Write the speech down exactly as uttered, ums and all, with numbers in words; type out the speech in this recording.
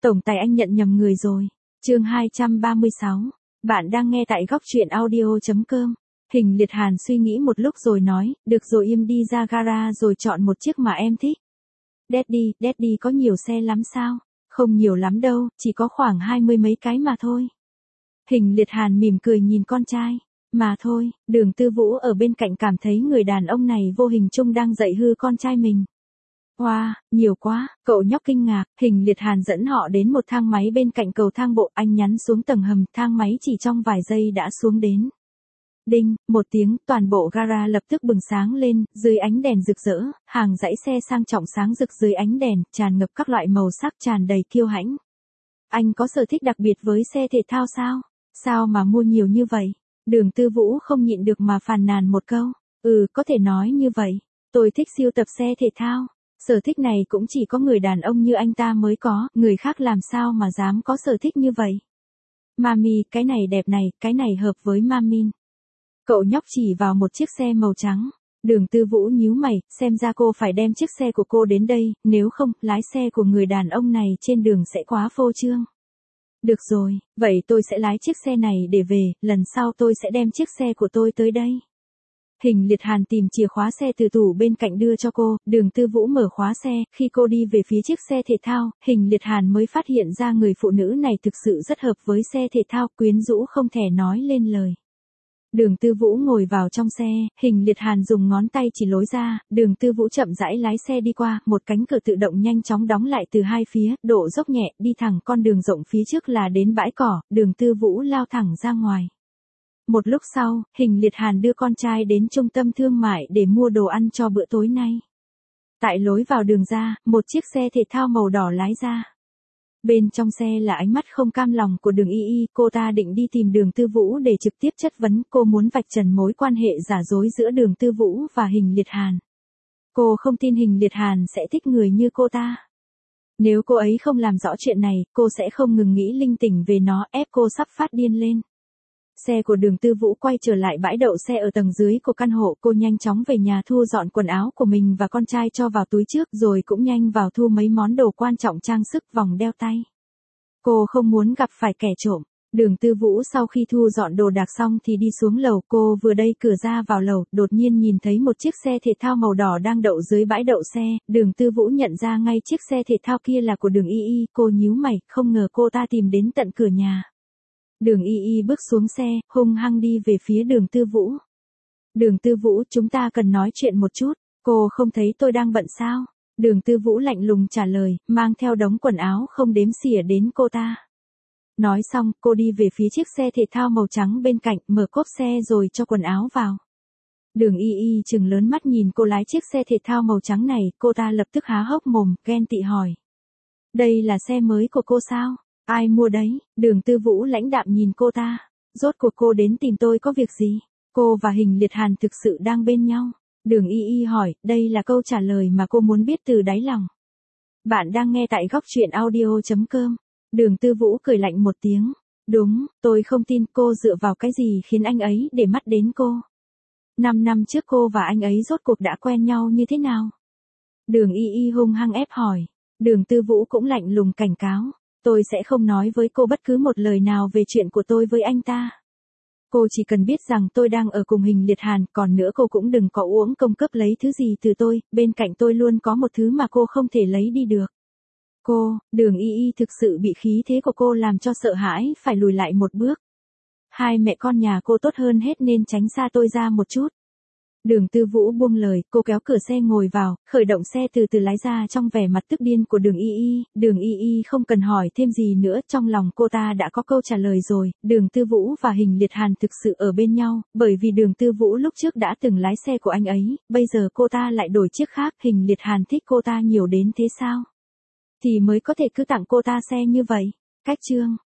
Tổng tài anh nhận nhầm người rồi. Chương hai trăm ba mươi sáu. Bạn đang nghe tại góc truyện audio chấm com. Hình Liệt Hàn suy nghĩ một lúc rồi nói, được rồi im đi ra gara rồi chọn một chiếc mà em thích. Daddy, Daddy có nhiều xe lắm sao? Không nhiều lắm đâu, chỉ có khoảng hai mươi mấy cái mà thôi. Hình Liệt Hàn mỉm cười nhìn con trai. Mà thôi, Đường Tư Vũ ở bên cạnh cảm thấy người đàn ông này vô hình chung đang dạy hư con trai mình. Wow, nhiều quá, cậu nhóc kinh ngạc. Hình Liệt Hàn dẫn họ đến một thang máy bên cạnh cầu thang bộ, anh nhắn xuống tầng hầm, thang máy chỉ trong vài giây đã xuống đến. Đinh, một tiếng, toàn bộ gara lập tức bừng sáng lên, dưới ánh đèn rực rỡ, hàng dãy xe sang trọng sáng rực dưới ánh đèn, tràn ngập các loại màu sắc tràn đầy kiêu hãnh. Anh có sở thích đặc biệt với xe thể thao sao? Sao mà mua nhiều như vậy? Đường Tư Vũ không nhịn được mà phàn nàn một câu. Ừ, có thể nói như vậy. Tôi thích sưu tập xe thể thao. Sở thích này cũng chỉ có người đàn ông như anh ta mới có, người khác làm sao mà dám có sở thích như vậy. Mami, cái này đẹp này, cái này hợp với Mamin. Cậu nhóc chỉ vào một chiếc xe màu trắng. Đường Tư Vũ nhíu mày, xem ra cô phải đem chiếc xe của cô đến đây, nếu không, lái xe của người đàn ông này trên đường sẽ quá phô trương. Được rồi, vậy tôi sẽ lái chiếc xe này để về, lần sau tôi sẽ đem chiếc xe của tôi tới đây. Hình Liệt Hàn tìm chìa khóa xe từ tủ bên cạnh đưa cho cô, Đường Tư Vũ mở khóa xe, khi cô đi về phía chiếc xe thể thao, Hình Liệt Hàn mới phát hiện ra người phụ nữ này thực sự rất hợp với xe thể thao, quyến rũ không thể nói lên lời. Đường Tư Vũ ngồi vào trong xe, Hình Liệt Hàn dùng ngón tay chỉ lối ra, Đường Tư Vũ chậm rãi lái xe đi qua, một cánh cửa tự động nhanh chóng đóng lại từ hai phía, độ dốc nhẹ, đi thẳng con đường rộng phía trước là đến bãi cỏ, Đường Tư Vũ lao thẳng ra ngoài. Một lúc sau, Hình Liệt Hàn đưa con trai đến trung tâm thương mại để mua đồ ăn cho bữa tối nay. Tại lối vào đường ra, một chiếc xe thể thao màu đỏ lái ra. Bên trong xe là ánh mắt không cam lòng của Đường Y Y, cô ta định đi tìm Đường Tư Vũ để trực tiếp chất vấn, cô muốn vạch trần mối quan hệ giả dối giữa Đường Tư Vũ và Hình Liệt Hàn. Cô không tin Hình Liệt Hàn sẽ thích người như cô ta. Nếu cô ấy không làm rõ chuyện này, cô sẽ không ngừng nghĩ linh tinh về nó, ép cô sắp phát điên lên. Xe của Đường Tư Vũ quay trở lại bãi đậu xe ở tầng dưới của căn hộ, cô nhanh chóng về nhà thu dọn quần áo của mình và con trai cho vào túi trước rồi cũng nhanh vào thu mấy món đồ quan trọng trang sức, vòng đeo tay. Cô không muốn gặp phải kẻ trộm. Đường Tư Vũ sau khi thu dọn đồ đạc xong thì đi xuống lầu, cô vừa đẩy cửa ra vào lầu, đột nhiên nhìn thấy một chiếc xe thể thao màu đỏ đang đậu dưới bãi đậu xe, Đường Tư Vũ nhận ra ngay chiếc xe thể thao kia là của Đường Y Y, cô nhíu mày, không ngờ cô ta tìm đến tận cửa nhà. Đường Y Y bước xuống xe, hung hăng đi về phía Đường Tư Vũ. Đường Tư Vũ, chúng ta cần nói chuyện một chút, cô không thấy tôi đang bận sao? Đường Tư Vũ lạnh lùng trả lời, mang theo đống quần áo không đếm xỉa đến cô ta. Nói xong, cô đi về phía chiếc xe thể thao màu trắng bên cạnh, mở cốp xe rồi cho quần áo vào. Đường Y Y trừng lớn mắt nhìn cô lái chiếc xe thể thao màu trắng này, cô ta lập tức há hốc mồm, ghen tị hỏi. Đây là xe mới của cô sao? Ai mua đấy? Đường Tư Vũ lãnh đạm nhìn cô ta. Rốt cuộc cô đến tìm tôi có việc gì? Cô và Hình Liệt Hàn thực sự đang bên nhau. Đường Y Y hỏi, đây là câu trả lời mà cô muốn biết từ đáy lòng. Bạn đang nghe tại góc truyện audio chấm com. Đường Tư Vũ cười lạnh một tiếng. Đúng, tôi không tin, cô dựa vào cái gì khiến anh ấy để mắt đến cô. Năm năm trước cô và anh ấy rốt cuộc đã quen nhau như thế nào? Đường Y Y hung hăng ép hỏi. Đường Tư Vũ cũng lạnh lùng cảnh cáo. Tôi sẽ không nói với cô bất cứ một lời nào về chuyện của tôi với anh ta. Cô chỉ cần biết rằng tôi đang ở cùng Hình Liệt Hàn, còn nữa cô cũng đừng có uổng công cướp lấy thứ gì từ tôi, bên cạnh tôi luôn có một thứ mà cô không thể lấy đi được. Cô, Đường Y Y thực sự bị khí thế của cô làm cho sợ hãi, phải lùi lại một bước. Hai mẹ con nhà cô tốt hơn hết nên tránh xa tôi ra một chút. Đường Tư Vũ buông lời, cô kéo cửa xe ngồi vào, khởi động xe từ từ lái ra trong vẻ mặt tức điên của Đường Y Y, Đường Y Y không cần hỏi thêm gì nữa, trong lòng cô ta đã có câu trả lời rồi, Đường Tư Vũ và Hình Liệt Hàn thực sự ở bên nhau, bởi vì Đường Tư Vũ lúc trước đã từng lái xe của anh ấy, bây giờ cô ta lại đổi chiếc khác, Hình Liệt Hàn thích cô ta nhiều đến thế sao? Thì mới có thể cứ tặng cô ta xe như vậy. Cách chương